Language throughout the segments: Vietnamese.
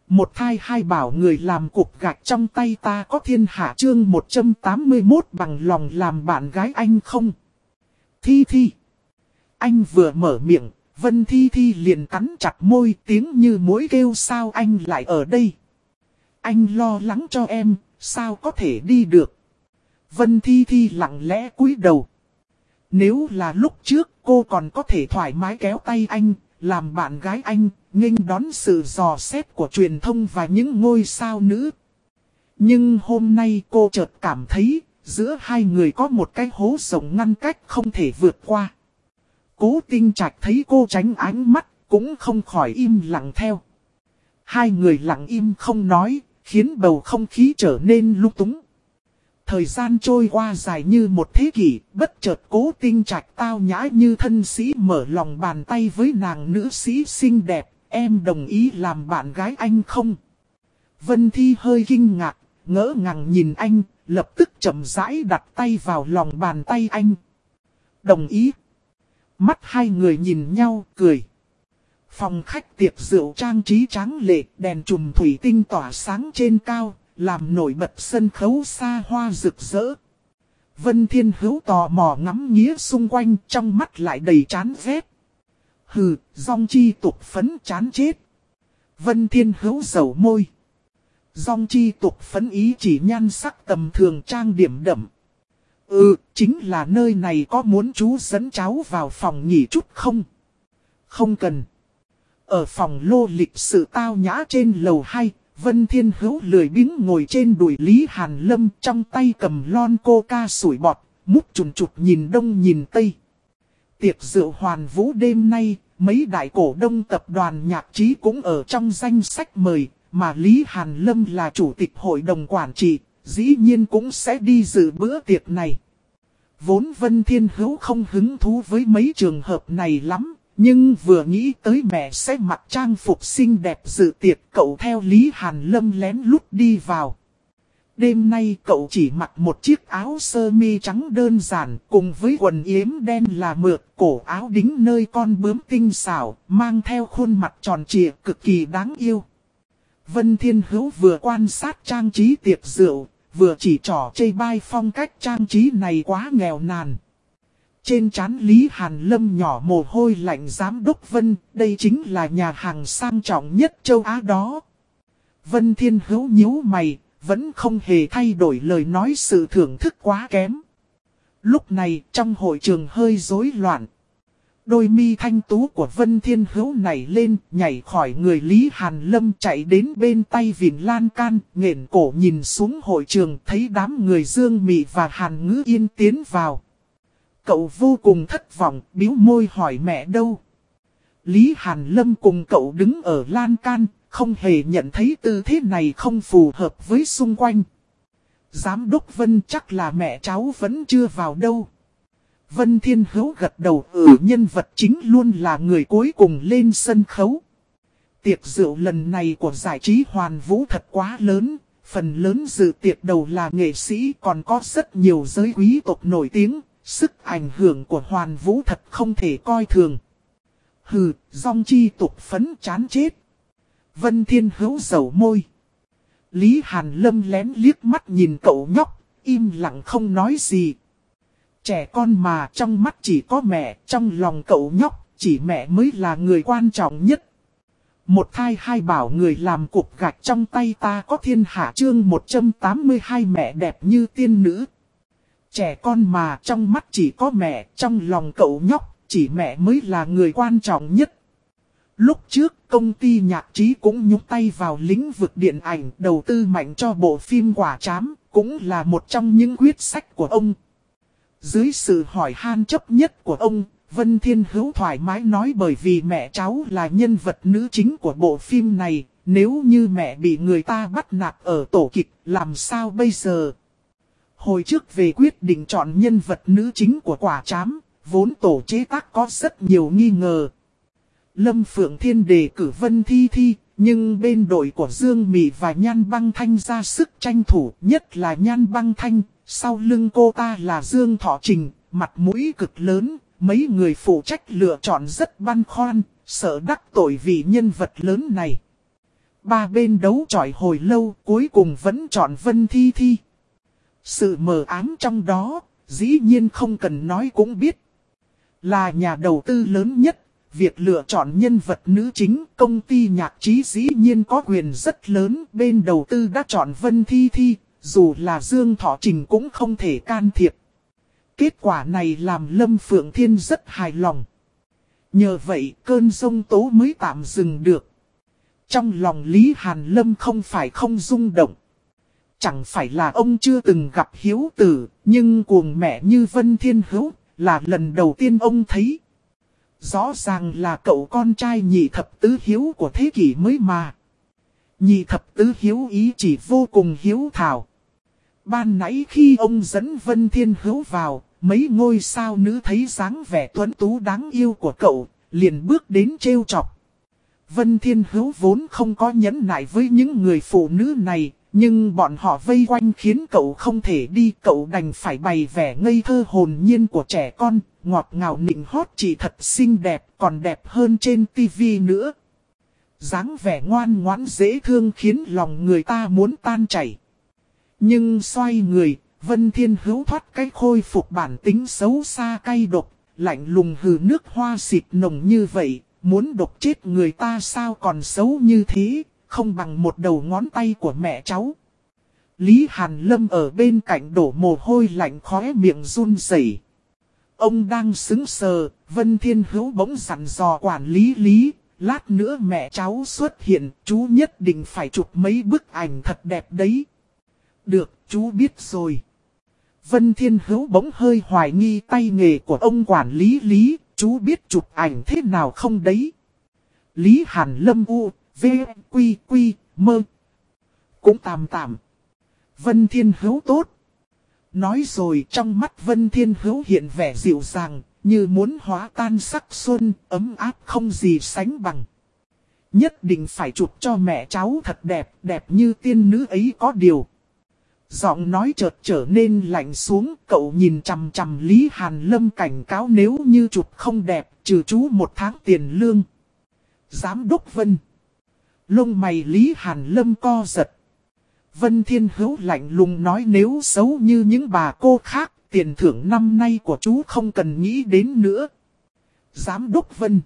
Một thai hai bảo người làm cục gạch trong tay ta có thiên hạ chương 181 bằng lòng làm bạn gái anh không? Thi Thi. Anh vừa mở miệng, Vân Thi Thi liền cắn chặt môi, tiếng như muỗi kêu sao anh lại ở đây? Anh lo lắng cho em, sao có thể đi được? Vân Thi Thi lặng lẽ cúi đầu. Nếu là lúc trước cô còn có thể thoải mái kéo tay anh, làm bạn gái anh, nghênh đón sự dò xét của truyền thông và những ngôi sao nữ. Nhưng hôm nay cô chợt cảm thấy, giữa hai người có một cái hố rộng ngăn cách không thể vượt qua. Cố Tinh Trạch thấy cô tránh ánh mắt, cũng không khỏi im lặng theo. Hai người lặng im không nói, khiến bầu không khí trở nên lung túng. Thời gian trôi qua dài như một thế kỷ, bất chợt Cố Tinh Trạch tao nhã như thân sĩ mở lòng bàn tay với nàng nữ sĩ xinh đẹp, em đồng ý làm bạn gái anh không? Vân Thi hơi kinh ngạc, ngỡ ngàng nhìn anh, lập tức chậm rãi đặt tay vào lòng bàn tay anh. Đồng ý. Mắt hai người nhìn nhau, cười. Phòng khách tiệc rượu trang trí tráng lệ, đèn chùm thủy tinh tỏa sáng trên cao, làm nổi bật sân khấu xa hoa rực rỡ. Vân Thiên Hữu tò mò ngắm nghía xung quanh, trong mắt lại đầy chán ghét. Hừ, Dong Chi Tục Phấn chán chết. Vân Thiên Hữu dầu môi. Dong Chi Tục Phấn ý chỉ nhan sắc tầm thường trang điểm đậm. Chính là nơi này, có muốn chú dẫn cháu vào phòng nghỉ chút không? Không cần. Ở phòng lô lịch sự tao nhã trên lầu 2, Vân Thiên Hữu lười biếng ngồi trên đùi Lý Hàn Lâm, trong tay cầm lon coca sủi bọt, mút chùn chụt nhìn đông nhìn tây. Tiệc rượu hoàn vũ đêm nay, mấy đại cổ đông tập đoàn nhạc trí cũng ở trong danh sách mời, mà Lý Hàn Lâm là chủ tịch hội đồng quản trị, dĩ nhiên cũng sẽ đi dự bữa tiệc này. Vốn Vân Thiên Hữu không hứng thú với mấy trường hợp này lắm, nhưng vừa nghĩ tới mẹ sẽ mặc trang phục xinh đẹp dự tiệc, cậu theo Lý Hàn Lâm lén lút đi vào. Đêm nay cậu chỉ mặc một chiếc áo sơ mi trắng đơn giản, cùng với quần yếm đen là mượt, cổ áo đính nơi con bướm tinh xảo, mang theo khuôn mặt tròn trịa cực kỳ đáng yêu. Vân Thiên Hữu vừa quan sát trang trí tiệc rượu, vừa chỉ trỏ chê bai phong cách trang trí này quá nghèo nàn. Trên trán Lý Hàn Lâm nhỏ mồ hôi lạnh. Giám đốc Vân, đây chính là nhà hàng sang trọng nhất châu Á đó. Vân Thiên Hữu nhíu mày, vẫn không hề thay đổi lời nói, sự thưởng thức quá kém. Lúc này trong hội trường hơi rối loạn. Đôi mi thanh tú của Vân Thiên Hữu nảy lên, nhảy khỏi người Lý Hàn Lâm chạy đến bên tay vịn lan can, nghển cổ nhìn xuống hội trường, thấy đám người Dương Mị và Hàn Ngữ Yên tiến vào. Cậu vô cùng thất vọng, bĩu môi hỏi mẹ đâu. Lý Hàn Lâm cùng cậu đứng ở lan can, không hề nhận thấy tư thế này không phù hợp với xung quanh. Giám đốc Vân, chắc là mẹ cháu vẫn chưa vào đâu. Vân Thiên Hữu gật đầu, nhân vật chính luôn là người cuối cùng lên sân khấu. Tiệc rượu lần này của giải trí Hoàn Vũ thật quá lớn, phần lớn dự tiệc đầu là nghệ sĩ, còn có rất nhiều giới quý tộc nổi tiếng, sức ảnh hưởng của Hoàn Vũ thật không thể coi thường. Hừ, Dong Chi Tục Phấn chán chết. Vân Thiên Hữu dầu môi. Lý Hàn Lâm lén liếc mắt nhìn cậu nhóc, im lặng không nói gì. Trẻ con mà, trong mắt chỉ có mẹ, trong lòng cậu nhóc, chỉ mẹ mới là người quan trọng nhất. Một thai hai bảo người làm cục gạch trong tay ta có thiên hạ chương 182 mẹ đẹp như tiên nữ. Trẻ con mà, trong mắt chỉ có mẹ, trong lòng cậu nhóc, chỉ mẹ mới là người quan trọng nhất. Lúc trước, công ty nhạc trí cũng nhúng tay vào lĩnh vực điện ảnh, đầu tư mạnh cho bộ phim Quả Trám, cũng là một trong những quyết sách của ông. Dưới sự hỏi han chấp nhất của ông, Vân Thiên Hữu thoải mái nói bởi vì mẹ cháu là nhân vật nữ chính của bộ phim này, nếu như mẹ bị người ta bắt nạt ở tổ kịch, làm sao bây giờ? Hồi trước về quyết định chọn nhân vật nữ chính của Quả Trám, vốn tổ chế tác có rất nhiều nghi ngờ. Lâm Phượng Thiên đề cử Vân Thi Thi, nhưng bên đội của Dương Mị và Nhan Băng Thanh ra sức tranh thủ, nhất là Nhan Băng Thanh, sau lưng cô ta là Dương Thọ Trình, mặt mũi cực lớn, mấy người phụ trách lựa chọn rất băn khoăn, sợ đắc tội vì nhân vật lớn này. Ba bên đấu chọi hồi lâu cuối cùng vẫn chọn Vân Thi Thi. Sự mờ ám trong đó, dĩ nhiên không cần nói cũng biết. Là nhà đầu tư lớn nhất, việc lựa chọn nhân vật nữ chính, công ty nhạc trí dĩ nhiên có quyền rất lớn. Bên đầu tư đã chọn Vân Thi Thi, dù là Dương Thọ Trình cũng không thể can thiệp. Kết quả này làm Lâm Phượng Thiên rất hài lòng. Nhờ vậy cơn giông tố mới tạm dừng được. Trong lòng Lý Hàn Lâm không phải không rung động. Chẳng phải là ông chưa từng gặp hiếu tử, nhưng cuồng mẹ như Vân Thiên Hữu là lần đầu tiên ông thấy. Rõ ràng là cậu con trai nhị thập tứ hiếu của thế kỷ mới mà. Nhị thập tứ hiếu ý chỉ vô cùng hiếu thảo. Ban nãy khi ông dẫn Vân Thiên Hữu vào, mấy ngôi sao nữ thấy dáng vẻ tuấn tú đáng yêu của cậu, liền bước đến trêu chọc. Vân Thiên Hữu vốn không có nhẫn nại với những người phụ nữ này, nhưng bọn họ vây quanh khiến cậu không thể đi. Cậu đành phải bày vẻ ngây thơ hồn nhiên của trẻ con, ngọt ngào nịnh hót chị thật xinh đẹp, còn đẹp hơn trên tivi nữa. Dáng vẻ ngoan ngoãn dễ thương khiến lòng người ta muốn tan chảy. Nhưng xoay người, Vân Thiên Hữu thoát cách khôi phục bản tính xấu xa cay độc, lạnh lùng hừ nước hoa xịt nồng như vậy, muốn độc chết người ta sao còn xấu như thế, không bằng một đầu ngón tay của mẹ cháu. Lý Hàn Lâm ở bên cạnh đổ mồ hôi lạnh khóe miệng run rẩy. Ông đang sững sờ, Vân Thiên Hữu bỗng dặn dò quản lý, lát nữa mẹ cháu xuất hiện, chú nhất định phải chụp mấy bức ảnh thật đẹp đấy. Được, chú biết rồi. Vân Thiên Hữu bỗng hơi hoài nghi tay nghề của ông quản lý, chú biết chụp ảnh thế nào không đấy? Lý Hàn Lâm u, v, quy, mơ. Cũng tạm. Vân Thiên Hữu tốt. Nói rồi trong mắt Vân Thiên Hữu hiện vẻ dịu dàng, như muốn hóa tan sắc xuân, ấm áp không gì sánh bằng. Nhất định phải chụp cho mẹ cháu thật đẹp, đẹp như tiên nữ ấy có điều. Giọng nói chợt trở nên lạnh xuống, cậu nhìn chằm chằm Lý Hàn Lâm cảnh cáo nếu như chụp không đẹp, trừ chú 1 tháng tiền lương. Giám đốc Vân. Lông mày Lý Hàn Lâm co giật. Vân Thiên Hữu lạnh lùng nói nếu xấu như những bà cô khác, tiền thưởng năm nay của chú không cần nghĩ đến nữa. Giám đốc Vân.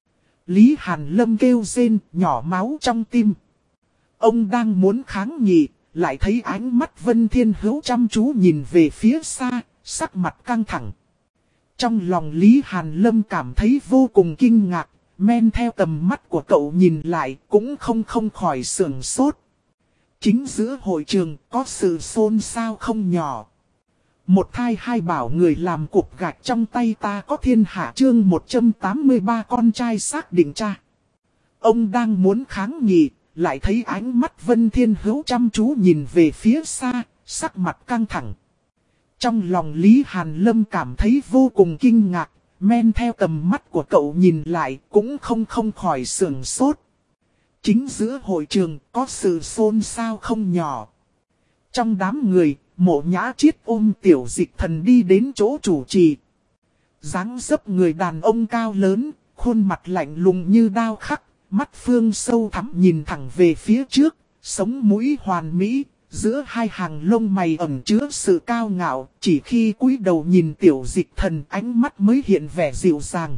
Lý Hàn Lâm kêu rên, nhỏ máu trong tim. Ông đang muốn kháng nghị, lại thấy ánh mắt Vân Thiên Hữu chăm chú nhìn về phía xa, sắc mặt căng thẳng. Trong lòng Lý Hàn Lâm cảm thấy vô cùng kinh ngạc, men theo tầm mắt của cậu nhìn lại cũng không khỏi sửng sốt. Chính giữa hội trường có sự xôn xao không nhỏ. Một thai hai bảo người làm cục gạch trong tay ta có thiên hạ chương 183 con trai xác định cha. Ông đang muốn kháng nghị, lại thấy ánh mắt Vân Thiên Hữu chăm chú nhìn về phía xa, sắc mặt căng thẳng. Trong lòng Lý Hàn Lâm cảm thấy vô cùng kinh ngạc, men theo tầm mắt của cậu nhìn lại cũng không khỏi sửng sốt. Chính giữa hội trường có sự xôn xao không nhỏ. Trong đám người, Mộ Nhã Chiết ôm Tiểu Dịch Thần đi đến chỗ chủ trì. Dáng dấp người đàn ông cao lớn, khuôn mặt lạnh lùng như đao khắc, mắt phương sâu thẳm nhìn thẳng về phía trước, sống mũi hoàn mỹ, giữa hai hàng lông mày ẩn chứa sự cao ngạo, chỉ khi cúi đầu nhìn Tiểu Dịch Thần ánh mắt mới hiện vẻ dịu dàng.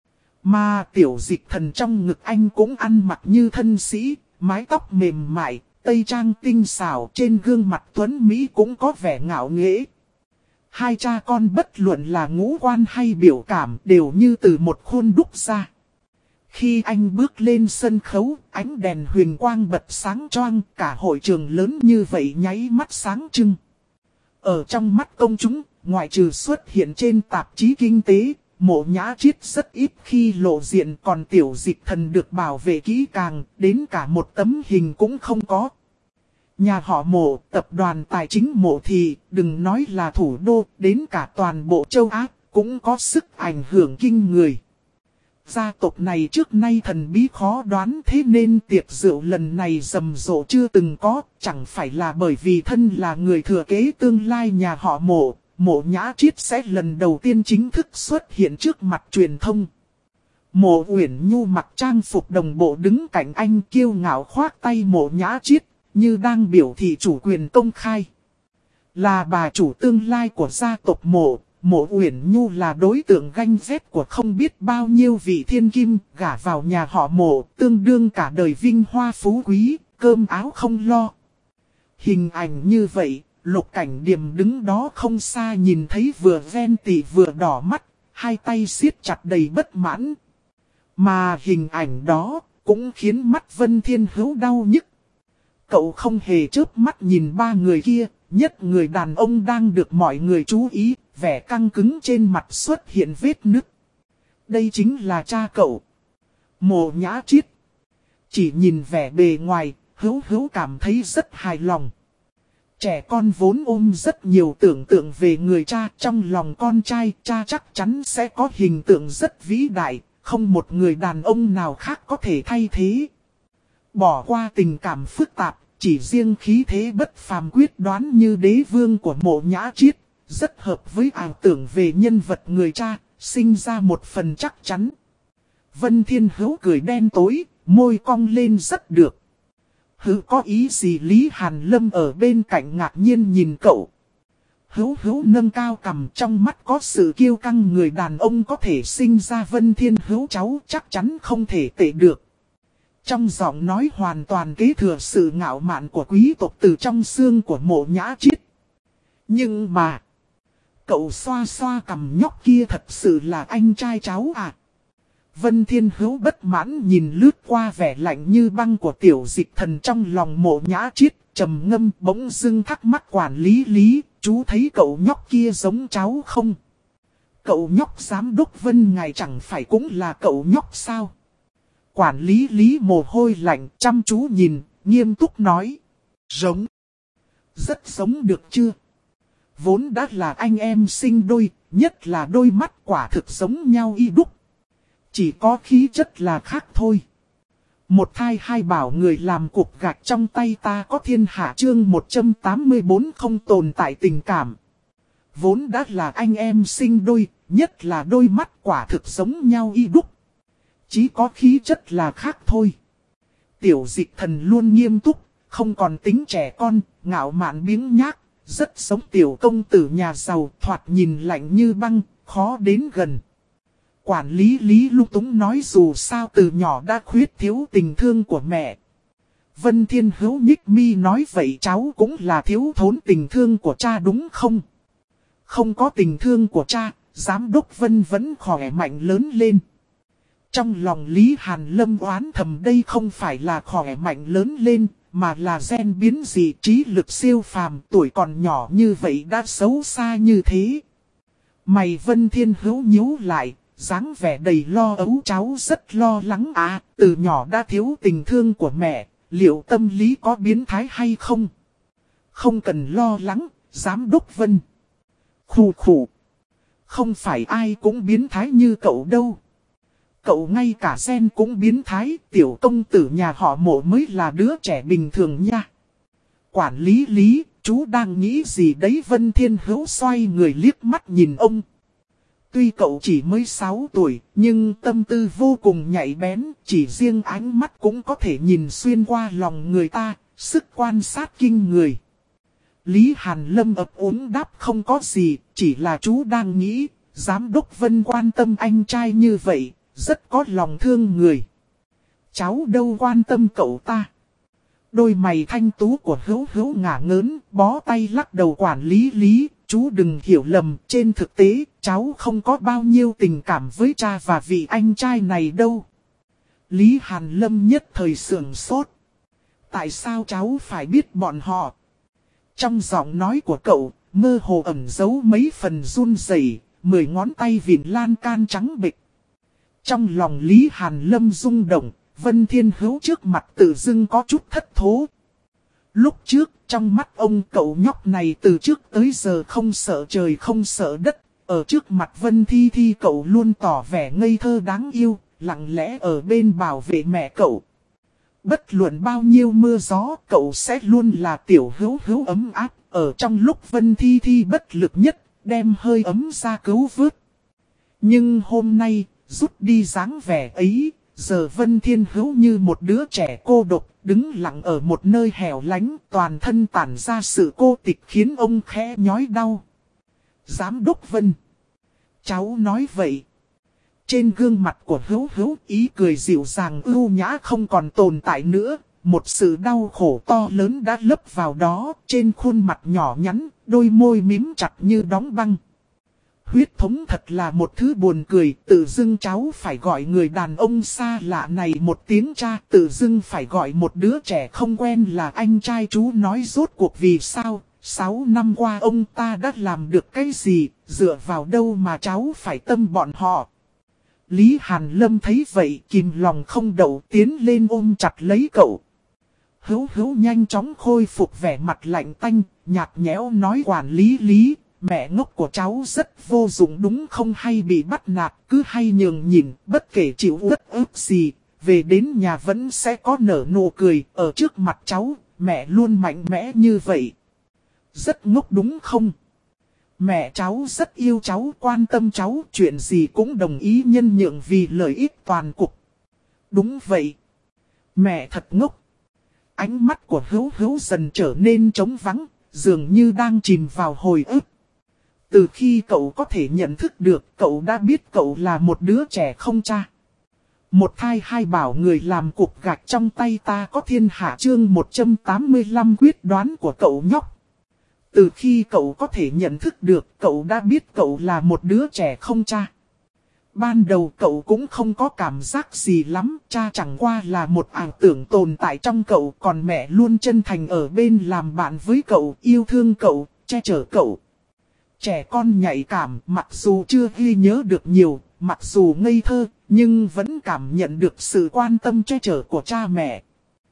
Mà Tiểu Dịch Thần trong ngực anh cũng ăn mặc như thân sĩ, mái tóc mềm mại, tây trang tinh xảo, trên gương mặt tuấn Mỹ cũng có vẻ ngạo nghễ. Hai cha con bất luận là ngũ quan hay biểu cảm đều như từ một khuôn đúc ra. Khi anh bước lên sân khấu, ánh đèn huyền quang bật sáng choang, cả hội trường lớn như vậy nháy mắt sáng trưng. Ở trong mắt công chúng, ngoại trừ xuất hiện trên tạp chí kinh tế, Mộ Nhã Chiết rất ít khi lộ diện, còn Tiểu Dịch Thần được bảo vệ kỹ càng, đến cả một tấm hình cũng không có. Nhà họ Mộ, tập đoàn tài chính Mộ thì, đừng nói là thủ đô, đến cả toàn bộ châu Á, cũng có sức ảnh hưởng kinh người. Gia tộc này trước nay thần bí khó đoán, thế nên tiệc rượu lần này rầm rộ chưa từng có, chẳng phải là bởi vì thân là người thừa kế tương lai nhà họ Mộ. Mộ Nhã Chiết sẽ lần đầu tiên chính thức xuất hiện trước mặt truyền thông. Mộ Uyển Nhu mặc trang phục đồng bộ đứng cạnh anh kiêu ngạo khoác tay Mộ Nhã Chiết, như đang biểu thị chủ quyền công khai. Là bà chủ tương lai của gia tộc Mộ, Mộ Uyển Nhu là đối tượng ganh ghét của không biết bao nhiêu vị thiên kim, gả vào nhà họ Mộ, tương đương cả đời vinh hoa phú quý, cơm áo không lo. Hình ảnh như vậy, Lục Cảnh Điềm đứng đó không xa nhìn thấy vừa ghen tị vừa đỏ mắt, hai tay siết chặt đầy bất mãn. Mà hình ảnh đó cũng khiến mắt Vân Thiên Hữu đau nhức. Cậu không hề chớp mắt nhìn ba người kia, nhất người đàn ông đang được mọi người chú ý, vẻ căng cứng trên mặt xuất hiện vết nứt. Đây chính là cha cậu. Mộ Nhã Chiết. Chỉ nhìn vẻ bề ngoài, Hữu cảm thấy rất hài lòng. Trẻ con vốn ôm rất nhiều tưởng tượng về người cha, trong lòng con trai, cha chắc chắn sẽ có hình tượng rất vĩ đại, không một người đàn ông nào khác có thể thay thế. Bỏ qua tình cảm phức tạp, chỉ riêng khí thế bất phàm quyết đoán như đế vương của Mộ Nhã Chiết, rất hợp với ảo tưởng về nhân vật người cha, sinh ra một phần chắc chắn. Vân Thiên Hữu cười đen tối, môi cong lên rất được. Hữu có ý gì? Lý Hàn Lâm ở bên cạnh ngạc nhiên nhìn cậu. Hữu nâng cao cằm, trong mắt có sự kiêu căng, người đàn ông có thể sinh ra Vân Thiên Hữu cháu chắc chắn không thể tệ được. Trong giọng nói hoàn toàn kế thừa sự ngạo mạn của quý tộc từ trong xương của Mộ Nhã Chiết. Nhưng mà, cậu xoa xoa cằm nhóc kia thật sự là anh trai cháu à? Vân Thiên Hữu bất mãn nhìn lướt qua vẻ lạnh như băng của Tiểu Dịch Thần trong lòng Mộ Nhã Chiết, trầm ngâm bỗng dưng thắc mắc quản lý, chú thấy cậu nhóc kia giống cháu không? Cậu nhóc giám đốc Vân ngài chẳng phải cũng là cậu nhóc sao? Quản lý mồ hôi lạnh chăm chú nhìn, nghiêm túc nói. Giống. Rất giống được chưa? Vốn đã là anh em sinh đôi, nhất là đôi mắt quả thực giống nhau y đúc. Chỉ có khí chất là khác thôi. Một thai hai bảo người làm cục gạch trong tay ta có thiên hạ chương 184 không tồn tại tình cảm. Vốn đã là anh em sinh đôi, nhất là đôi mắt quả thực giống nhau y đúc. Chỉ có khí chất là khác thôi. Tiểu Dịch Thần luôn nghiêm túc, không còn tính trẻ con, ngạo mạn biếng nhác, rất giống tiểu công tử nhà giàu, thoạt nhìn lạnh như băng, khó đến gần. Quản lý lung túng nói dù sao từ nhỏ đã khuyết thiếu tình thương của mẹ. Vân Thiên Hữu nhích mi nói vậy cháu cũng là thiếu thốn tình thương của cha đúng không? Không có tình thương của cha, giám đốc Vân vẫn khỏe mạnh lớn lên. Trong lòng Lý Hàn Lâm oán thầm đây không phải là khỏe mạnh lớn lên, mà là gen biến dị, trí lực siêu phàm, tuổi còn nhỏ như vậy đã xấu xa như thế. Mày Vân Thiên Hữu nhíu lại, dáng vẻ đầy lo âu, cháu rất lo lắng à, từ nhỏ đã thiếu tình thương của mẹ, liệu tâm lý có biến thái hay không? Không cần lo lắng, giám đốc Vân. Khủ. Không phải ai cũng biến thái như cậu đâu. Cậu ngay cả gen cũng biến thái, tiểu công tử nhà họ Mộ mới là đứa trẻ bình thường nha. Quản lý, chú đang nghĩ gì đấy? Vân Thiên Hữu xoay người liếc mắt nhìn ông. Tuy cậu chỉ mới 6 tuổi, nhưng tâm tư vô cùng nhạy bén, chỉ riêng ánh mắt cũng có thể nhìn xuyên qua lòng người ta, sức quan sát kinh người. Lý Hàn Lâm ấp úng đáp không có gì, chỉ là chú đang nghĩ, giám đốc Vân quan tâm anh trai như vậy, rất có lòng thương người. Cháu đâu quan tâm cậu ta. Đôi mày thanh tú của Hữu ngả ngớn, bó tay lắc đầu. Quản lý, chú đừng hiểu lầm, trên thực tế, cháu không có bao nhiêu tình cảm với cha và vị anh trai này đâu. Lý Hàn Lâm nhất thời sưởng sốt. Tại sao cháu phải biết bọn họ? Trong giọng nói của cậu, mơ hồ ẩn giấu mấy phần run rẩy, 10 ngón tay vịn lan can trắng bệch. Trong lòng Lý Hàn Lâm rung động, Vân Thiên Hữu trước mặt tự dưng có chút thất thố. Lúc trước, trong mắt ông cậu nhóc này từ trước tới giờ không sợ trời không sợ đất. Ở trước mặt Vân Thi cậu luôn tỏ vẻ ngây thơ đáng yêu, lặng lẽ ở bên bảo vệ mẹ cậu. Bất luận bao nhiêu mưa gió, cậu sẽ luôn là tiểu Hữu ấm áp, ở trong lúc Vân Thi bất lực nhất, đem hơi ấm ra cứu vớt. Nhưng hôm nay, rút đi dáng vẻ ấy. Giờ Vân Thiên Hữu như một đứa trẻ cô độc, đứng lặng ở một nơi hẻo lánh, toàn thân tản ra sự cô tịch khiến ông khẽ nhói đau. Giám đốc Vân. Cháu nói vậy. Trên gương mặt của Hữu Hữu ý cười dịu dàng ưu nhã không còn tồn tại nữa. Một sự đau khổ to lớn đã lấp vào đó, trên khuôn mặt nhỏ nhắn, đôi môi mím chặt như đóng băng. Huyết thống thật là một thứ buồn cười, tự dưng cháu phải gọi người đàn ông xa lạ này một tiếng cha, tự dưng phải gọi một đứa trẻ không quen là anh trai. Chú nói rốt cuộc vì sao, 6 năm qua ông ta đã làm được cái gì, dựa vào đâu mà cháu phải tâm bọn họ. Lý Hàn Lâm thấy vậy kìm lòng không đậu tiến lên ôm chặt lấy cậu. Hữu Hữu nhanh chóng khôi phục vẻ mặt lạnh tanh, nhạt nhẽo nói quản lý. Mẹ ngốc của cháu rất vô dụng đúng không, hay bị bắt nạt, cứ hay nhường nhịn, bất kể chịu uất ức gì, về đến nhà vẫn sẽ có nở nụ cười, ở trước mặt cháu, mẹ luôn mạnh mẽ như vậy. Rất ngốc đúng không? Mẹ cháu rất yêu cháu, quan tâm cháu, chuyện gì cũng đồng ý nhân nhượng vì lợi ích toàn cục. Đúng vậy. Mẹ thật ngốc. Ánh mắt của Hữu Hữu dần trở nên trống vắng, dường như đang chìm vào hồi ức. Từ khi cậu có thể nhận thức được, cậu đã biết cậu là một đứa trẻ không cha. Một thai hai bảo người làm cục gạch trong tay ta có thiên hạ chương 185 quyết đoán của cậu nhóc. Từ khi cậu có thể nhận thức được, cậu đã biết cậu là một đứa trẻ không cha. Ban đầu cậu cũng không có cảm giác gì lắm, cha chẳng qua là một ảo tưởng tồn tại trong cậu, còn mẹ luôn chân thành ở bên làm bạn với cậu, yêu thương cậu, che chở cậu. Trẻ con nhạy cảm, mặc dù chưa ghi nhớ được nhiều, mặc dù ngây thơ, nhưng vẫn cảm nhận được sự quan tâm che chở của cha mẹ.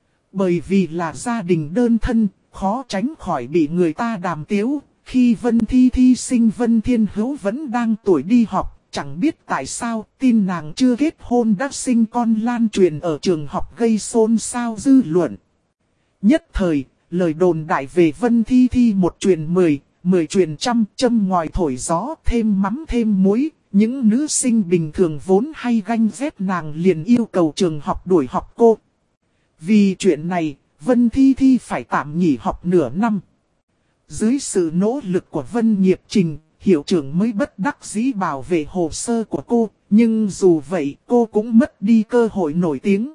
Bởi vì là gia đình đơn thân, khó tránh khỏi bị người ta đàm tiếu. Khi Vân Thi sinh Vân Thiên Hữu vẫn đang tuổi đi học, chẳng biết tại sao tin nàng chưa kết hôn đã sinh con lan truyền ở trường học gây xôn xao dư luận. Nhất thời, lời đồn đại về Vân Thi một truyền 10 truyền trăm, châm ngòi thổi gió, thêm mắm thêm muối. Những nữ sinh bình thường vốn hay ganh ghét nàng liền yêu cầu trường học đuổi học cô. Vì chuyện này, Vân Thi phải tạm nghỉ học nửa năm. Dưới sự nỗ lực của Vân Nghiệp Trình, hiệu trưởng mới bất đắc dĩ bảo vệ hồ sơ của cô, nhưng dù vậy cô cũng mất đi cơ hội nổi tiếng.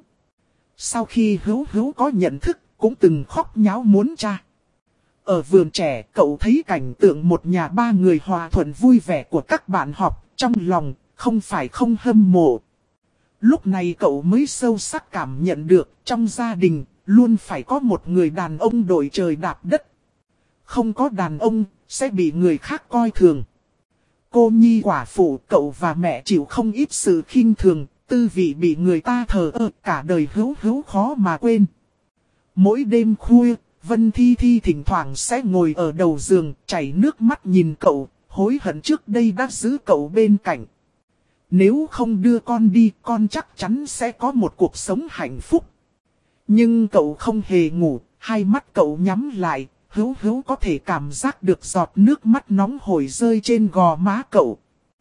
Sau khi Hữu Hữu có nhận thức, cũng từng khóc nháo muốn cha. Ở vườn trẻ, cậu thấy cảnh tượng một nhà ba người hòa thuận vui vẻ của các bạn học, trong lòng không phải không hâm mộ. Lúc này cậu mới sâu sắc cảm nhận được, trong gia đình luôn phải có một người đàn ông đội trời đạp đất. Không có đàn ông, sẽ bị người khác coi thường. Cô nhi quả phụ, cậu và mẹ chịu không ít sự khinh thường, tư vị bị người ta thờ ơ, cả đời Hữu Hữu khó mà quên. Mỗi đêm khuya, Vân Thi thỉnh thoảng sẽ ngồi ở đầu giường, chảy nước mắt nhìn cậu, hối hận trước đây đã giữ cậu bên cạnh. Nếu không đưa con đi, con chắc chắn sẽ có một cuộc sống hạnh phúc. Nhưng cậu không hề ngủ, hai mắt cậu nhắm lại, Hữu Hữu có thể cảm giác được giọt nước mắt nóng hổi rơi trên gò má cậu.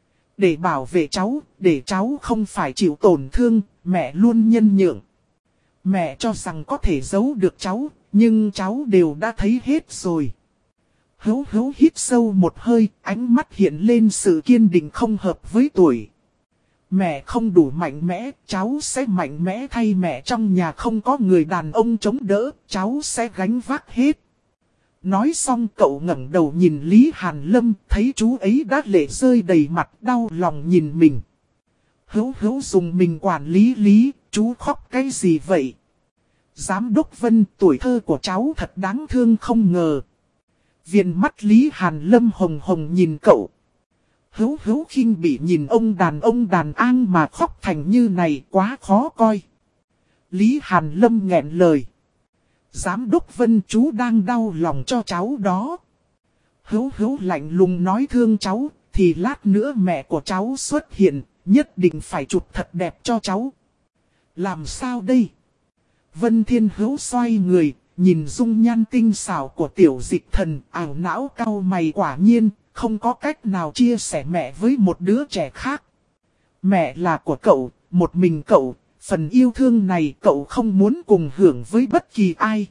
Để bảo vệ cháu, để cháu không phải chịu tổn thương, mẹ luôn nhân nhượng. Mẹ cho rằng có thể giấu được cháu, nhưng cháu đều đã thấy hết rồi. Hữu Hữu hít sâu một hơi, ánh mắt hiện lên sự kiên định không hợp với tuổi. Mẹ không đủ mạnh mẽ, cháu sẽ mạnh mẽ thay mẹ. Trong nhà không có người đàn ông chống đỡ, cháu sẽ gánh vác hết. Nói xong cậu ngẩng đầu nhìn Lý Hàn Lâm, thấy chú ấy đã lệ rơi đầy mặt, đau lòng nhìn mình. Hữu Hữu dùng mình quản lý, chú khóc cái gì vậy? Giám đốc Vân, tuổi thơ của cháu thật đáng thương không ngờ. Viền mắt Lý Hàn Lâm hồng hồng nhìn cậu. Hữu Hữu khinh bị nhìn ông đàn an mà khóc thành như này quá khó coi. Lý Hàn Lâm nghẹn lời. Giám đốc Vân, chú đang đau lòng cho cháu đó. Hữu Hữu lạnh lùng nói thương cháu, thì lát nữa mẹ của cháu xuất hiện, nhất định phải chụp thật đẹp cho cháu. Làm sao đây? Vân Thiên Hữu xoay người, nhìn dung nhan tinh xảo của tiểu dịch thần, ảo não cau mày, quả nhiên, không có cách nào chia sẻ mẹ với một đứa trẻ khác. Mẹ là của cậu, một mình cậu, phần yêu thương này cậu không muốn cùng hưởng với bất kỳ ai.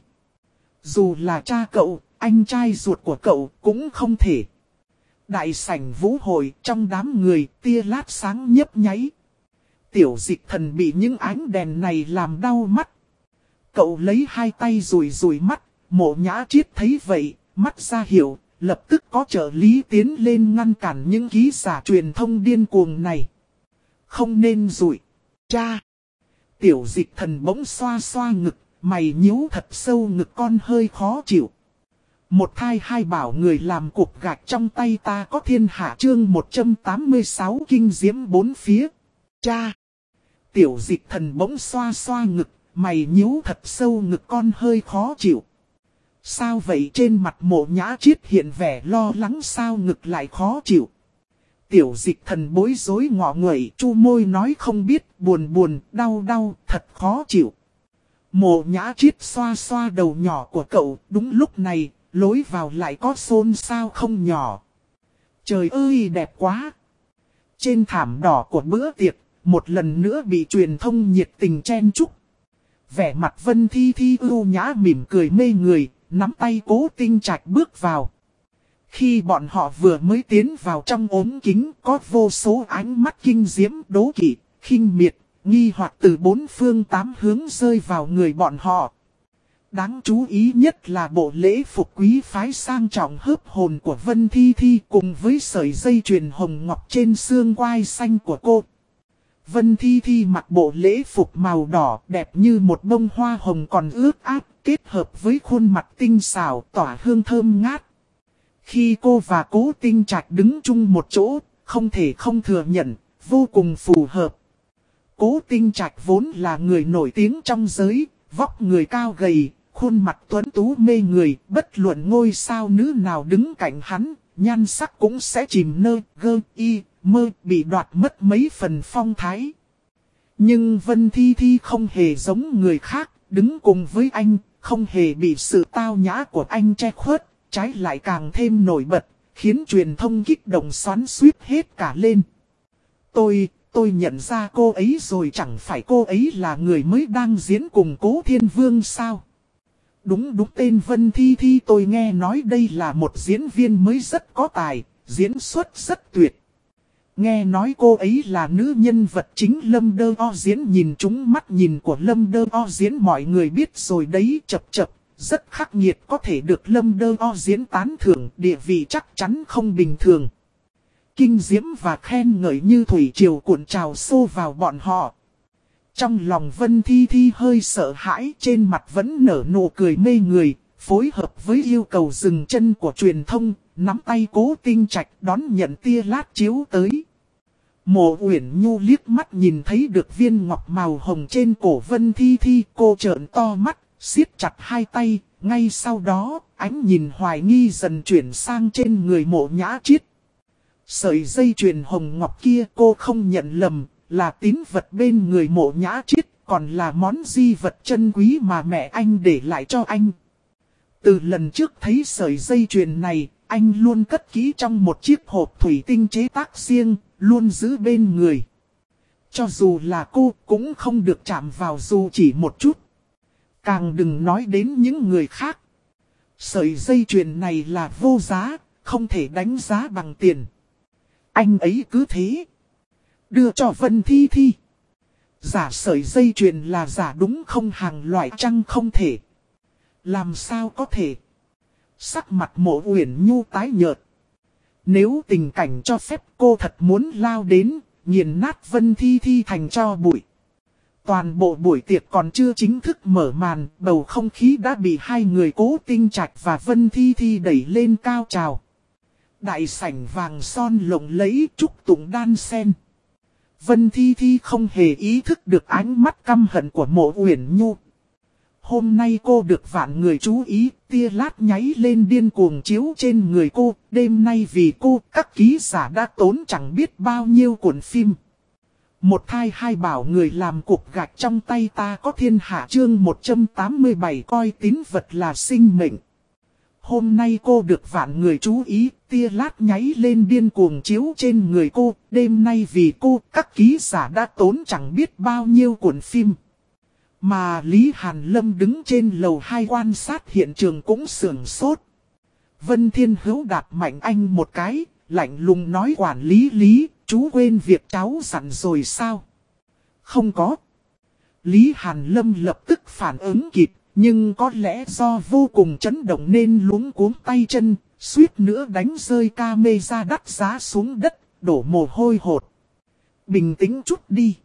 Dù là cha cậu, anh trai ruột của cậu cũng không thể. Đại sảnh vũ hội trong đám người tia lát sáng nhấp nháy. Tiểu Dịch Thần bị những ánh đèn này làm đau mắt. Cậu lấy hai tay rủi mắt, Mộ Nhã Triết thấy vậy, mắt ra hiệu, lập tức có trợ lý tiến lên ngăn cản những ký giả truyền thông điên cuồng này. Không nên rủi. Cha! Tiểu Dịch Thần bỗng xoa xoa ngực, mày nhíu thật sâu ngực con hơi khó chịu. Một thai hai bảo người làm cục gạch trong tay ta có thiên hạ chương 186 kinh diễm bốn phía. Cha! Tiểu Dịch Thần bỗng xoa xoa ngực, mày nhíu thật sâu ngực con hơi khó chịu. Sao vậy? Trên mặt Mộ Nhã Triết hiện vẻ lo lắng, sao ngực lại khó chịu. Tiểu Dịch Thần bối rối ngọ nguậy, chu môi nói không biết, buồn, đau, thật khó chịu. Mộ Nhã Triết xoa xoa đầu nhỏ của cậu, đúng lúc này, lối vào lại có xôn xao không nhỏ. Trời ơi đẹp quá! Trên thảm đỏ của bữa tiệc, một lần nữa bị truyền thông nhiệt tình chen chúc. Vẻ mặt Vân Thi Thi ưu nhã mỉm cười mê người, nắm tay Cố Tinh Trạch bước vào. Khi bọn họ vừa mới tiến vào trong ốm kính, có vô số ánh mắt kinh diễm, đố kỵ, khinh miệt, nghi hoặc từ bốn phương tám hướng rơi vào người bọn họ. Đáng chú ý nhất là bộ lễ phục quý phái sang trọng hớp hồn của Vân Thi Thi cùng với sợi dây chuyền hồng ngọc trên xương quai xanh của cô. Vân Thi Thi mặc bộ lễ phục màu đỏ đẹp như một bông hoa hồng còn ướt át, kết hợp với khuôn mặt tinh xảo tỏa hương thơm ngát. Khi cô và Cố Tinh Trạch đứng chung một chỗ, không thể không thừa nhận, vô cùng phù hợp. Cố Tinh Trạch vốn là người nổi tiếng trong giới, vóc người cao gầy, khuôn mặt tuấn tú mê người, bất luận ngôi sao nữ nào đứng cạnh hắn, nhan sắc cũng sẽ chìm nơ, gơ, y, mơ, bị đoạt mất mấy phần phong thái. Nhưng Vân Thi Thi không hề giống người khác, đứng cùng với anh, không hề bị sự tao nhã của anh che khuất, trái lại càng thêm nổi bật, khiến truyền thông kích động xoắn xuýt hết cả lên. Tôi nhận ra cô ấy rồi, chẳng phải cô ấy là người mới đang diễn cùng Cố Thiên Vương sao? Đúng tên Vân Thi Thi, tôi nghe nói đây là một diễn viên mới rất có tài, diễn xuất rất tuyệt. Nghe nói cô ấy là nữ nhân vật chính Lâm Đơ O diễn, nhìn trúng mắt nhìn của Lâm Đơ O diễn mọi người biết rồi đấy, chập, rất khắc nghiệt, có thể được Lâm Đơ O diễn tán thưởng, địa vị chắc chắn không bình thường. Kinh diễm và khen ngợi như thủy triều cuộn trào xô vào bọn họ. Trong lòng Vân Thi Thi hơi sợ hãi, trên mặt vẫn nở nụ cười mê người, phối hợp với yêu cầu dừng chân của truyền thông, nắm tay Cố Tinh Trạch đón nhận tia lát chiếu tới. Mộ Uyển Nhu liếc mắt nhìn thấy được viên ngọc màu hồng trên cổ Vân Thi Thi, cô trợn to mắt, siết chặt hai tay, ngay sau đó, ánh nhìn hoài nghi dần chuyển sang trên người Mộ Nhã Triết. Sợi dây chuyền hồng ngọc kia cô không nhận lầm, là tín vật bên người Mộ Nhã Triết, còn là món di vật chân quý mà mẹ anh để lại cho anh. Từ lần trước thấy sợi dây chuyền này, anh luôn cất kỹ trong một chiếc hộp thủy tinh chế tác riêng, luôn giữ bên người. Cho dù là cô cũng không được chạm vào dù chỉ một chút. Càng đừng nói đến những người khác. Sợi dây chuyền này là vô giá, không thể đánh giá bằng tiền. Anh ấy cứ thế đưa cho Vân Thi Thi. Giả sợi dây chuyền là giả đúng không, hàng loại chăng không thể. Làm sao có thể? Sắc mặt Mộ Uyển Nhu tái nhợt. Nếu tình cảnh cho phép cô thật muốn lao đến, nghiền nát Vân Thi Thi thành tro bụi. Toàn bộ buổi tiệc còn chưa chính thức mở màn, bầu không khí đã bị hai người Cố Tinh Trạch và Vân Thi Thi đẩy lên cao trào. Đại sảnh vàng son lộng lẫy, trúc tụng đan sen. Vân Thi Thi không hề ý thức được ánh mắt căm hận của Mộ Uyển Nhu. Hôm nay cô được vạn người chú ý, tia lát nháy lên điên cuồng chiếu trên người cô. Đêm nay vì cô, các ký giả đã tốn chẳng biết bao nhiêu cuộn phim. Một thai hai bảo người làm cục gạch trong tay ta có thiên hạ chương 187 coi tín vật là sinh mệnh. Hôm nay cô được vạn người chú ý, tia lát nháy lên điên cuồng chiếu trên người cô. Đêm nay vì cô, các ký giả đã tốn chẳng biết bao nhiêu cuộn phim. Mà Lý Hàn Lâm đứng trên lầu 2 quan sát hiện trường cũng sửng sốt. Vân Thiên Hữu đạp mạnh anh một cái, lạnh lùng nói quản lý Lý, chú quên việc cháu dặn rồi sao? Không có. Lý Hàn Lâm lập tức phản ứng kịp, nhưng có lẽ do vô cùng chấn động nên luống cuống tay chân, suýt nữa đánh rơi camera đắt giá xuống đất, đổ mồ hôi hột. Bình tĩnh chút đi.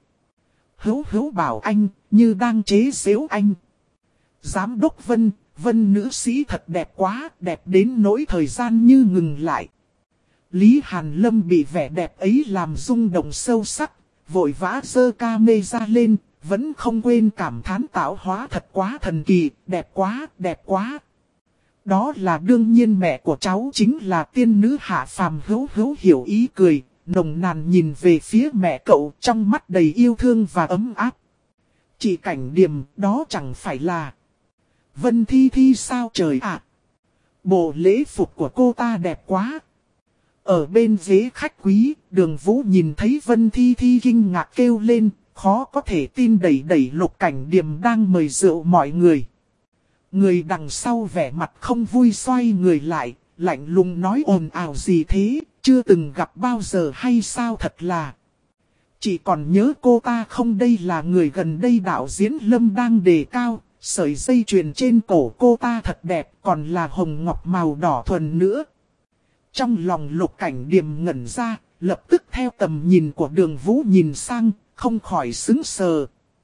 Hữu bảo anh, như đang chế giễu anh. Giám đốc Vân nữ sĩ thật đẹp quá, đẹp đến nỗi thời gian như ngừng lại. Lý Hàn Lâm bị vẻ đẹp ấy làm rung động sâu sắc, vội vã giơ camera lên, vẫn không quên cảm thán tạo hóa thật quá thần kỳ, đẹp quá, đẹp quá. Đó là đương nhiên mẹ của cháu chính là tiên nữ hạ phàm. Hữu hiểu ý cười, nồng nàn nhìn về phía mẹ cậu trong mắt đầy yêu thương và ấm áp. Chị Cảnh Điềm, đó chẳng phải là Vân Thi sao trời ạ? Bộ lễ phục của cô ta đẹp quá. Ở bên ghế khách quý, Đường Vũ nhìn thấy Vân Thi kinh ngạc kêu lên, khó có thể tin đẩy Lục Cảnh Điềm đang mời rượu mọi người. Người đằng sau vẻ mặt không vui xoay người lại, lạnh lùng nói ồn ào gì thế, chưa từng gặp bao giờ hay sao thật là. Chị còn nhớ cô ta không, đây là người gần đây đạo diễn Lâm đang đề cao, sợi dây chuyền trên cổ cô ta thật đẹp, còn là hồng ngọc màu đỏ thuần nữa. Trong lòng Lục Cảnh Điềm ngẩn ra, lập tức theo tầm nhìn của Đường Vũ nhìn sang, không khỏi sững sờ.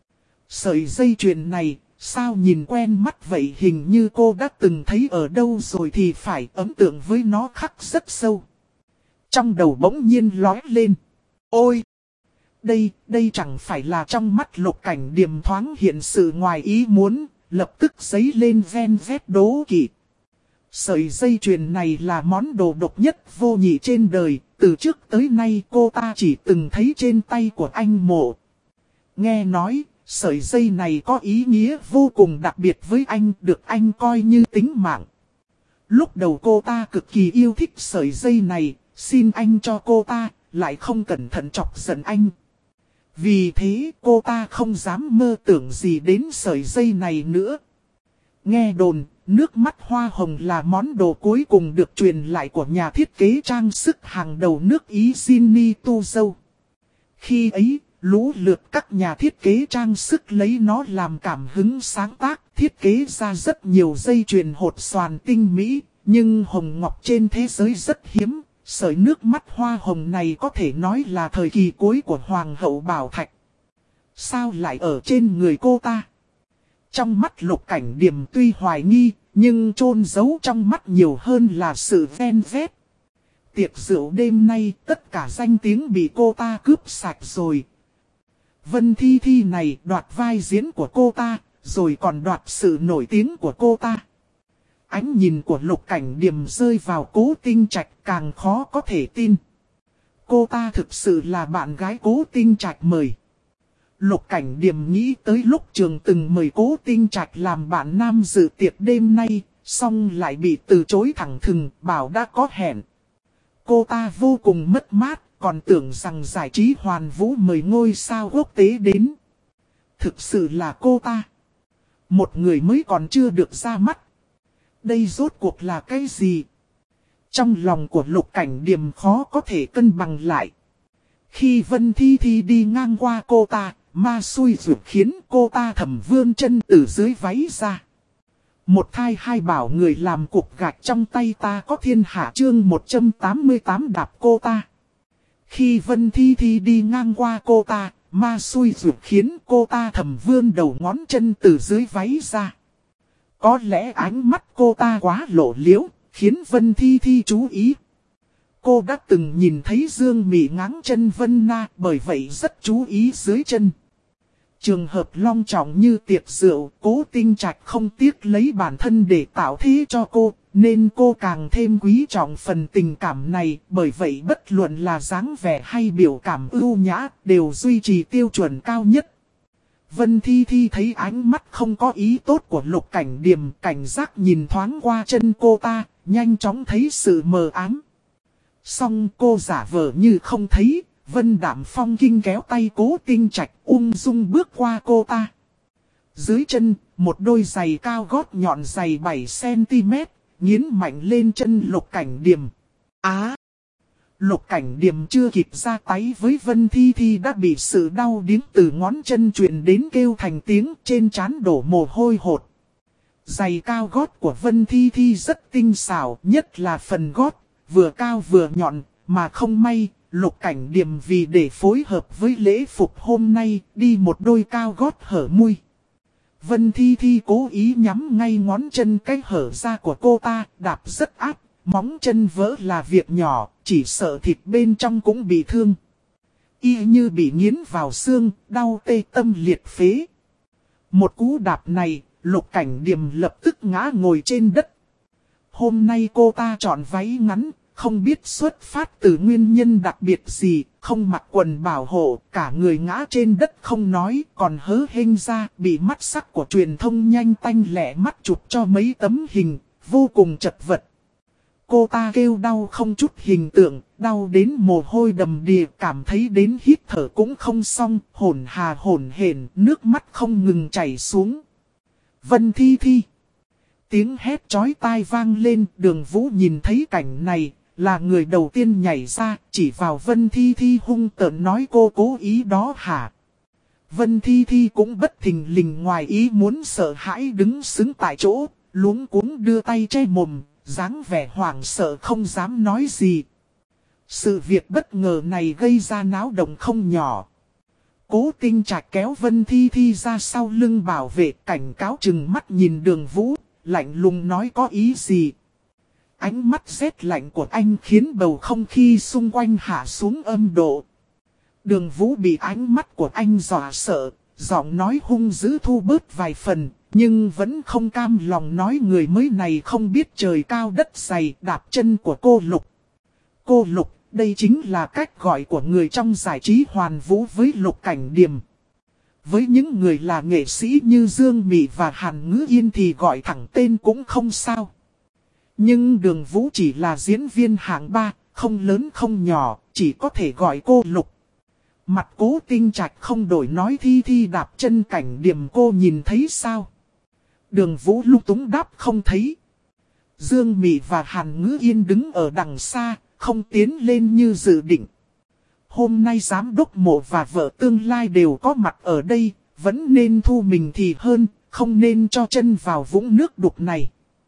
Sợi dây chuyền này, sao nhìn quen mắt vậy, hình như cô đã từng thấy ở đâu rồi thì phải, ấn tượng với nó khắc rất sâu. Trong đầu bỗng nhiên lóe lên. Ôi! Đây chẳng phải là trong mắt Lục Cảnh Điềm thoáng hiện sự ngoài ý muốn, lập tức giấy lên ven vét đố kỵ. Sợi dây chuyền này là món đồ độc nhất vô nhị trên đời, từ trước tới nay cô ta chỉ từng thấy trên tay của anh Mộ. Nghe nói, sợi dây này có ý nghĩa vô cùng đặc biệt với anh, được anh coi như tính mạng. Lúc đầu cô ta cực kỳ yêu thích sợi dây này, xin anh cho cô ta, lại không cẩn thận chọc giận anh. Vì thế cô ta không dám mơ tưởng gì đến sợi dây này nữa. Nghe đồn, nước mắt hoa hồng là món đồ cuối cùng được truyền lại của nhà thiết kế trang sức hàng đầu nước Ý Ginny Tu Dâu. Khi ấy, lũ lượt các nhà thiết kế trang sức lấy nó làm cảm hứng sáng tác, thiết kế ra rất nhiều dây chuyền hột xoàn tinh mỹ, nhưng hồng ngọc trên thế giới rất hiếm. Sợi nước mắt hoa hồng này có thể nói là thời kỳ cuối của Hoàng hậu Bảo Thạch. Sao lại ở trên người cô ta? Trong mắt Lục Cảnh Điềm tuy hoài nghi, nhưng chôn giấu trong mắt nhiều hơn là sự ven vét. Tiệc rượu đêm nay tất cả danh tiếng bị cô ta cướp sạch rồi. Vân Thi này đoạt vai diễn của cô ta, rồi còn đoạt sự nổi tiếng của cô ta. Ánh nhìn của Lục Cảnh Điềm rơi vào Cố Tinh Trạch càng khó có thể tin. Cô ta thực sự là bạn gái Cố Tinh Trạch mời. Lục Cảnh Điềm nghĩ tới lúc Trường từng mời Cố Tinh Trạch làm bạn nam dự tiệc đêm nay, xong lại bị từ chối thẳng thừng, bảo đã có hẹn. Cô ta vô cùng mất mát, còn tưởng rằng giải trí Hoàn Vũ mời ngôi sao quốc tế đến. Thực sự là cô ta. Một người mới còn chưa được ra mắt. Đây rốt cuộc là cái gì? Trong lòng của Lục Cảnh Điềm khó có thể cân bằng lại. Khi Vân Thi đi ngang qua cô ta, ma xui rủi khiến cô ta thầm vươn chân từ dưới váy ra. Một thai hai bảo người làm cục gạch trong tay ta có thiên hạ, chương 188 đạp cô ta. Khi Vân Thi đi ngang qua cô ta, ma xui rủi khiến cô ta thầm vươn đầu ngón chân từ dưới váy ra. Có lẽ ánh mắt cô ta quá lộ liễu, khiến Vân Thi chú ý. Cô đã từng nhìn thấy Dương Mị ngáng chân Vân Na, bởi vậy rất chú ý dưới chân. Trường hợp long trọng như tiệc rượu, Cố Tinh Trạch không tiếc lấy bản thân để tạo thế cho cô, nên cô càng thêm quý trọng phần tình cảm này. Bởi vậy bất luận là dáng vẻ hay biểu cảm ưu nhã, đều duy trì tiêu chuẩn cao nhất. Vân Thi Thi thấy ánh mắt không có ý tốt của Lục Cảnh Điềm, cảnh giác nhìn thoáng qua chân cô ta, nhanh chóng thấy sự mờ ám. Xong cô giả vờ như không thấy, Vân Đạm Phong kinh kéo tay Cố Tinh Trạch ung dung bước qua cô ta. Dưới chân, một đôi giày cao gót nhọn dày 7cm, nghiến mạnh lên chân Lục Cảnh Điềm. Lục Cảnh Điềm chưa kịp ra tay với Vân Thi Thi đã bị sự đau điếng từ ngón chân truyền đến kêu thành tiếng, trên trán đổ mồ hôi hột. Giày cao gót của Vân Thi Thi rất tinh xảo, nhất là phần gót, vừa cao vừa nhọn, mà không may, Lục Cảnh Điềm vì để phối hợp với lễ phục hôm nay, đi một đôi cao gót hở mui. Vân Thi Thi cố ý nhắm ngay ngón chân cái hở ra của cô ta, đạp rất ác, móng chân vỡ là việc nhỏ, chỉ sợ thịt bên trong cũng bị thương. Y như bị nghiến vào xương, đau tê tâm liệt phế. Một cú đạp này, Lục Cảnh Điềm lập tức ngã ngồi trên đất. Hôm nay cô ta chọn váy ngắn, không biết xuất phát từ nguyên nhân đặc biệt gì, không mặc quần bảo hộ, cả người ngã trên đất không nói, còn hớ hênh ra, bị mắt sắc của truyền thông nhanh tanh lẹ mắt chụp cho mấy tấm hình, vô cùng chật vật. Cô ta kêu đau không chút hình tượng, đau đến mồ hôi đầm đìa, cảm thấy đến hít thở cũng không xong, hổn hà hổn hển, nước mắt không ngừng chảy xuống. Vân Thi Thi. Tiếng hét chói tai vang lên, Đường Vũ nhìn thấy cảnh này, là người đầu tiên nhảy ra, chỉ vào Vân Thi Thi hung tợn nói cô cố ý đó hả? Vân Thi Thi cũng bất thình lình ngoài ý muốn sợ hãi đứng xứng tại chỗ, luống cuống đưa tay che mồm, dáng vẻ hoảng sợ không dám nói gì. Sự việc bất ngờ này gây ra náo động không nhỏ. Cố Tinh Trạch kéo Vân Thi Thi ra sau lưng bảo vệ, cảnh cáo chừng mắt nhìn Đường Vũ, lạnh lùng nói có ý gì. Ánh mắt rét lạnh của anh khiến bầu không khí xung quanh hạ xuống âm độ. Đường Vũ bị ánh mắt của anh dọa sợ, giọng nói hung dữ thu bớt vài phần, nhưng vẫn không cam lòng nói người mới này không biết trời cao đất dày, đạp chân của cô Lục. Cô Lục, đây chính là cách gọi của người trong giải trí hoàn vũ với Lục Cảnh Điềm. Với những người là nghệ sĩ như Dương Mị và Hàn Ngữ Yên thì gọi thẳng tên cũng không sao. Nhưng Đường Vũ chỉ là diễn viên hạng 3, không lớn không nhỏ, chỉ có thể gọi cô Lục. Mặt Cố Tinh Trạch không đổi nói Thi Thi đạp chân Cảnh Điềm cô nhìn thấy sao? Đường Vũ lung túng đáp không thấy. Dương Mị và Hàn Ngữ Yên đứng ở đằng xa, không tiến lên như dự định. Hôm nay giám đốc Mộ và vợ tương lai đều có mặt ở đây, vẫn nên thu mình thì hơn, không nên cho chân vào vũng nước đục này.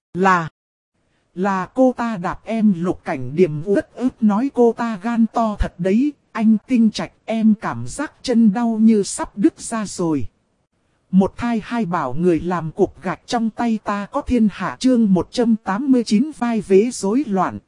Là cô ta đạp em. Lục Cảnh Điềm uất ức nói cô ta gan to thật đấy, anh Tinh Trạch em cảm giác chân đau như sắp đứt ra rồi. Một thai hai bảo người làm cục gạch trong tay ta có thiên hạ chương 189 vai vế rối loạn.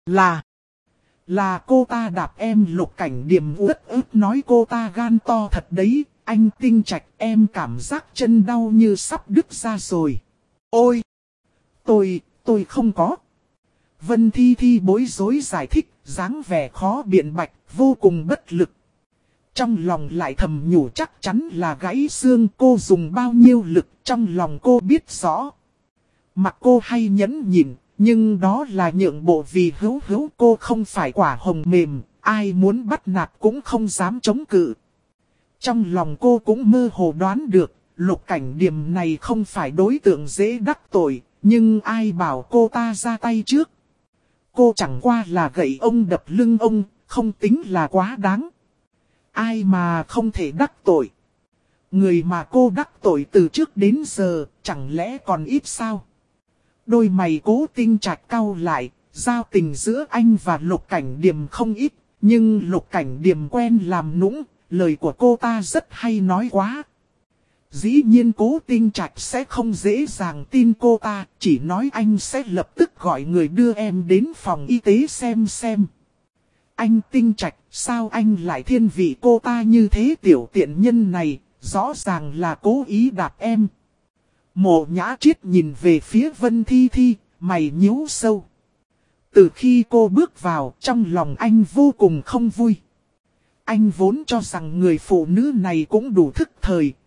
Là cô ta đạp em. Lục Cảnh Điềm uất ức nói cô ta gan to thật đấy, anh Tinh Trạch em cảm giác chân đau như sắp đứt ra rồi. Ôi! Tôi không có. Vân Thi Thi bối rối giải thích, dáng vẻ khó biện bạch, vô cùng bất lực. Trong lòng lại thầm nhủ chắc chắn là gãy xương, cô dùng bao nhiêu lực trong lòng cô biết rõ. Mặc cô hay nhẫn nhịn, nhưng đó là nhượng bộ vì hữu cô không phải quả hồng mềm, ai muốn bắt nạt cũng không dám chống cự. Trong lòng cô cũng mơ hồ đoán được, Lục Cảnh Điềm này không phải đối tượng dễ đắc tội, nhưng ai bảo cô ta ra tay trước. Cô chẳng qua là gậy ông đập lưng ông, không tính là quá đáng. Ai mà không thể đắc tội. Người mà cô đắc tội từ trước đến giờ, chẳng lẽ còn ít sao? Đôi mày Cố Tinh Trạch cau lại, giao tình giữa anh và Lục Cảnh Điềm không ít, nhưng Lục Cảnh Điềm quen làm nũng, lời của cô ta rất hay nói quá. Dĩ nhiên Cố Tinh Trạch sẽ không dễ dàng tin cô ta, chỉ nói anh sẽ lập tức gọi người đưa em đến phòng y tế xem. Anh Tinh Trạch, sao anh lại thiên vị cô ta như thế? Tiểu tiện nhân này, rõ ràng là cố ý đạp em. Mộ Nhã Triết nhìn về phía Vân Thi Thi, mày nhíu sâu. Từ khi cô bước vào, trong lòng anh vô cùng không vui. Anh vốn cho rằng người phụ nữ này cũng đủ thức thời,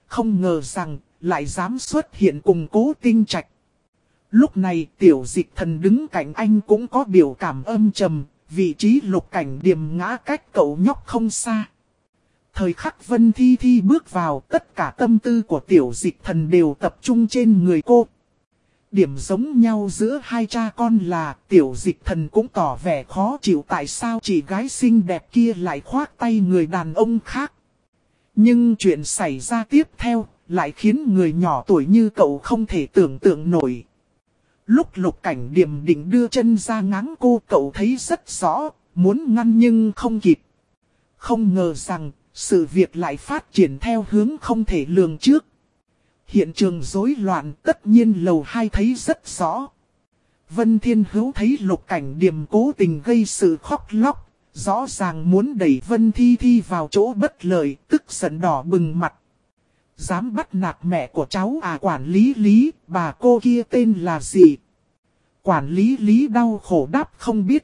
không ngờ rằng lại dám xuất hiện cùng Cố Tinh Trạch. Lúc này Tiểu Dịch Thần đứng cạnh anh cũng có biểu cảm âm trầm, vị trí Lục Cảnh Điềm ngã cách cậu nhóc không xa. Thời khắc Vân Thi Thi bước vào, tất cả tâm tư của Tiểu Dịch Thần đều tập trung trên người cô. Điểm giống nhau giữa hai cha con là Tiểu Dịch Thần cũng tỏ vẻ khó chịu tại sao chị gái xinh đẹp kia lại khoác tay người đàn ông khác. Nhưng chuyện xảy ra tiếp theo lại khiến người nhỏ tuổi như cậu không thể tưởng tượng nổi. Lúc Lục Cảnh Điềm định đưa chân ra ngáng cô, cậu thấy rất rõ, muốn ngăn nhưng không kịp. Không ngờ rằng sự việc lại phát triển theo hướng không thể lường trước. Hiện trường rối loạn, tất nhiên lầu 2 thấy rất rõ. Vân Thiên Hữu thấy Lục Cảnh Điềm cố tình gây sự khóc lóc, rõ ràng muốn đẩy Vân Thi Thi vào chỗ bất lợi, tức giận đỏ bừng mặt. Dám bắt nạt mẹ của cháu à? Quản lý Lý, bà cô kia tên là gì? Quản lý Lý đau khổ đáp không biết.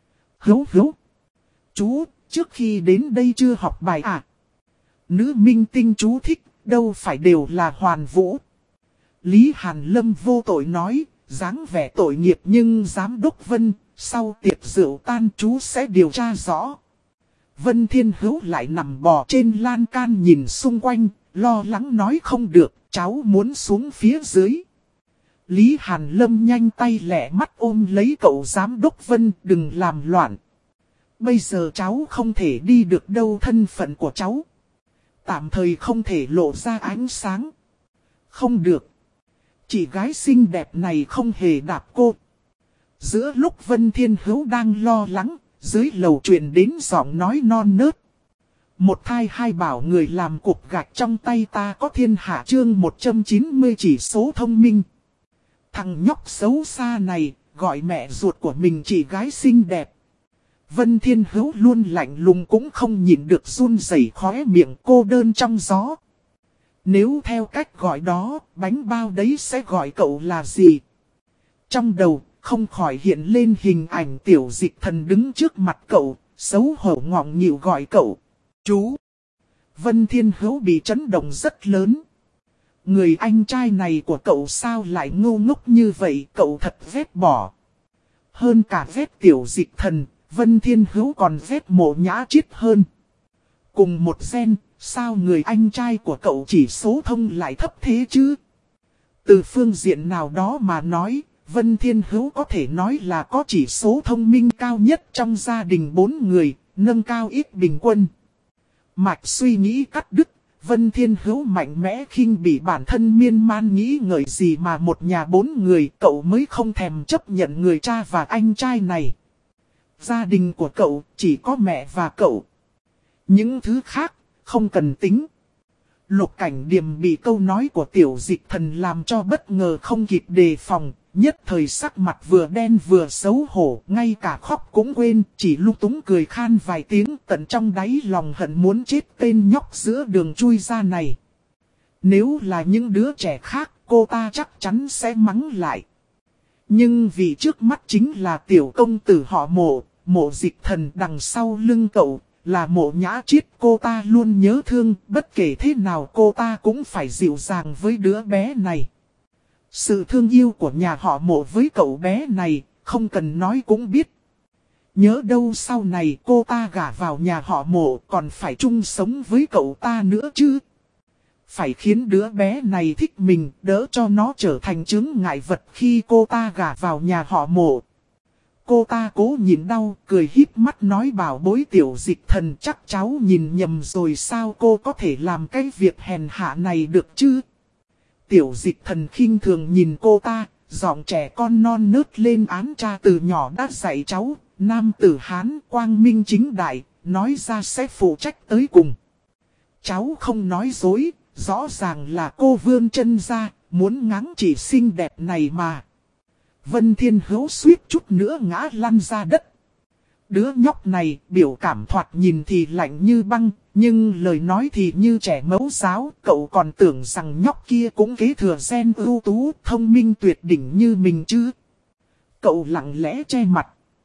Hữu, chú, trước khi đến đây chưa học bài à? Nữ minh tinh chú thích, đâu phải đều là Hoàn Vũ. Lý Hàn Lâm vô tội nói, dáng vẻ tội nghiệp nhưng giám đốc Vân, sau tiệc rượu tan chú sẽ điều tra rõ. Vân Thiên Hữu lại nằm bò trên lan can nhìn xung quanh, lo lắng nói không được, cháu muốn xuống phía dưới. Lý Hàn Lâm nhanh tay lẹ mắt ôm lấy cậu giám đốc Vân, đừng làm loạn. Bây giờ cháu không thể đi được đâu, thân phận của cháu tạm thời không thể lộ ra ánh sáng. Không được. Chị gái xinh đẹp này không hề đạp cô. Giữa lúc Vân Thiên Hữu đang lo lắng, dưới lầu truyền đến giọng nói non nớt. Một thai hai bảo người làm cục gạch trong tay ta có thiên hạ chương 190 chỉ số thông minh. Thằng nhóc xấu xa này, gọi mẹ ruột của mình chị gái xinh đẹp. Vân Thiên Hữu luôn lạnh lùng cũng không nhịn được run rẩy khóe miệng cô đơn trong gió. Nếu theo cách gọi đó, bánh bao đấy sẽ gọi cậu là gì? Trong đầu, không khỏi hiện lên hình ảnh Tiểu Dịch Thần đứng trước mặt cậu, xấu hổ ngọng nghịu gọi cậu. Chú! Vân Thiên Hữu bị chấn động rất lớn. Người anh trai này của cậu sao lại ngu ngốc như vậy, cậu thật ghét bỏ. Hơn cả ghét Tiểu Dịch Thần, Vân Thiên Hữu còn ghét Mộ Nhã Chiết hơn. Cùng một gen, sao người anh trai của cậu chỉ số thông lại thấp thế chứ? Từ phương diện nào đó mà nói, Vân Thiên Hữu có thể nói là có chỉ số thông minh cao nhất trong gia đình 4 người, nâng cao ít bình quân. Mạch suy nghĩ cắt đứt, Vân Thiên Hữu mạnh mẽ khinh bỉ bản thân miên man nghĩ ngợi gì mà một nhà 4 người cậu mới không thèm chấp nhận người cha và anh trai này. Gia đình của cậu chỉ có mẹ và cậu. Những thứ khác không cần tính. Lục Cảnh Điềm bị câu nói của Tiểu Dịch Thần làm cho bất ngờ không kịp đề phòng. Nhất thời sắc mặt vừa đen vừa xấu hổ, ngay cả khóc cũng quên, chỉ lung túng cười khan vài tiếng, tận trong đáy lòng hận muốn chết tên nhóc giữa đường chui ra này. Nếu là những đứa trẻ khác, cô ta chắc chắn sẽ mắng lại. Nhưng vì trước mắt chính là tiểu công tử họ Mộ, Mộ Dịch Thần đằng sau lưng cậu, là Mộ Nhã Chiết, cô ta luôn nhớ thương, bất kể thế nào cô ta cũng phải dịu dàng với đứa bé này. Sự thương yêu của nhà họ Mộ với cậu bé này, không cần nói cũng biết. Nhớ đâu sau này cô ta gả vào nhà họ Mộ còn phải chung sống với cậu ta nữa chứ. Phải khiến đứa bé này thích mình, đỡ cho nó trở thành chướng ngại vật khi cô ta gả vào nhà họ Mộ. Cô ta cố nhịn đau, cười híp mắt nói bảo bối Tiểu Dịch Thần, chắc cháu nhìn nhầm rồi, sao cô có thể làm cái việc hèn hạ này được chứ? Tiểu Dịch Thần khinh thường nhìn cô ta, giọng trẻ con non nớt lên án cha từ nhỏ đã dạy cháu, nam tử Hán quang minh chính đại, nói ra sẽ phụ trách tới cùng. Cháu không nói dối, rõ ràng là cô vươn chân ra, muốn ngáng chỉ xinh đẹp này mà. Vân Thiên Hữu suýt chút nữa ngã lăn ra đất. Đứa nhóc này biểu cảm thoạt nhìn thì lạnh như băng, nhưng lời nói thì như trẻ mẫu giáo. Cậu còn tưởng rằng nhóc kia cũng kế thừa gen ưu tú, thông minh tuyệt đỉnh như mình chứ. Cậu lặng lẽ che mặt.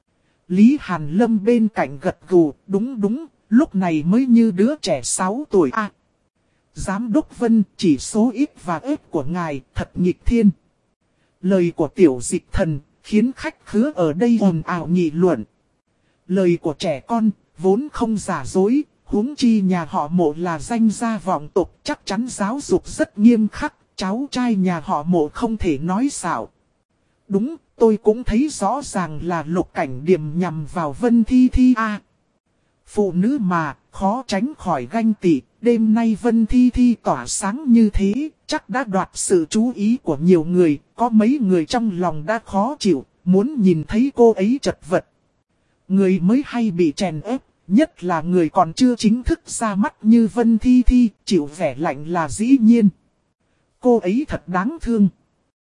Lý Hàn Lâm bên cạnh gật gù, đúng, lúc này mới như đứa trẻ 6 tuổi à. Giám đốc Vân, chỉ số ít và ếp của ngài thật nghịch thiên. Lời của tiểu dịch thần khiến khách khứa ở đây ồn ào nghị luận. Lời của trẻ con vốn không giả dối, huống chi nhà họ Mộ là danh gia vọng tộc, chắc chắn giáo dục rất nghiêm khắc, cháu trai nhà họ Mộ không thể nói xạo. Đúng, tôi cũng thấy rõ ràng là Lục Cảnh Điềm nhằm vào Vân Thi Thi a. Phụ nữ mà, khó tránh khỏi ganh tị, đêm nay Vân Thi Thi tỏa sáng như thế, chắc đã đoạt sự chú ý của nhiều người, có mấy người trong lòng đã khó chịu, muốn nhìn thấy cô ấy chật vật. Người mới hay bị chèn ép, nhất là người còn chưa chính thức ra mắt như Vân Thi Thi, chịu vẻ lạnh là dĩ nhiên. Cô ấy thật đáng thương.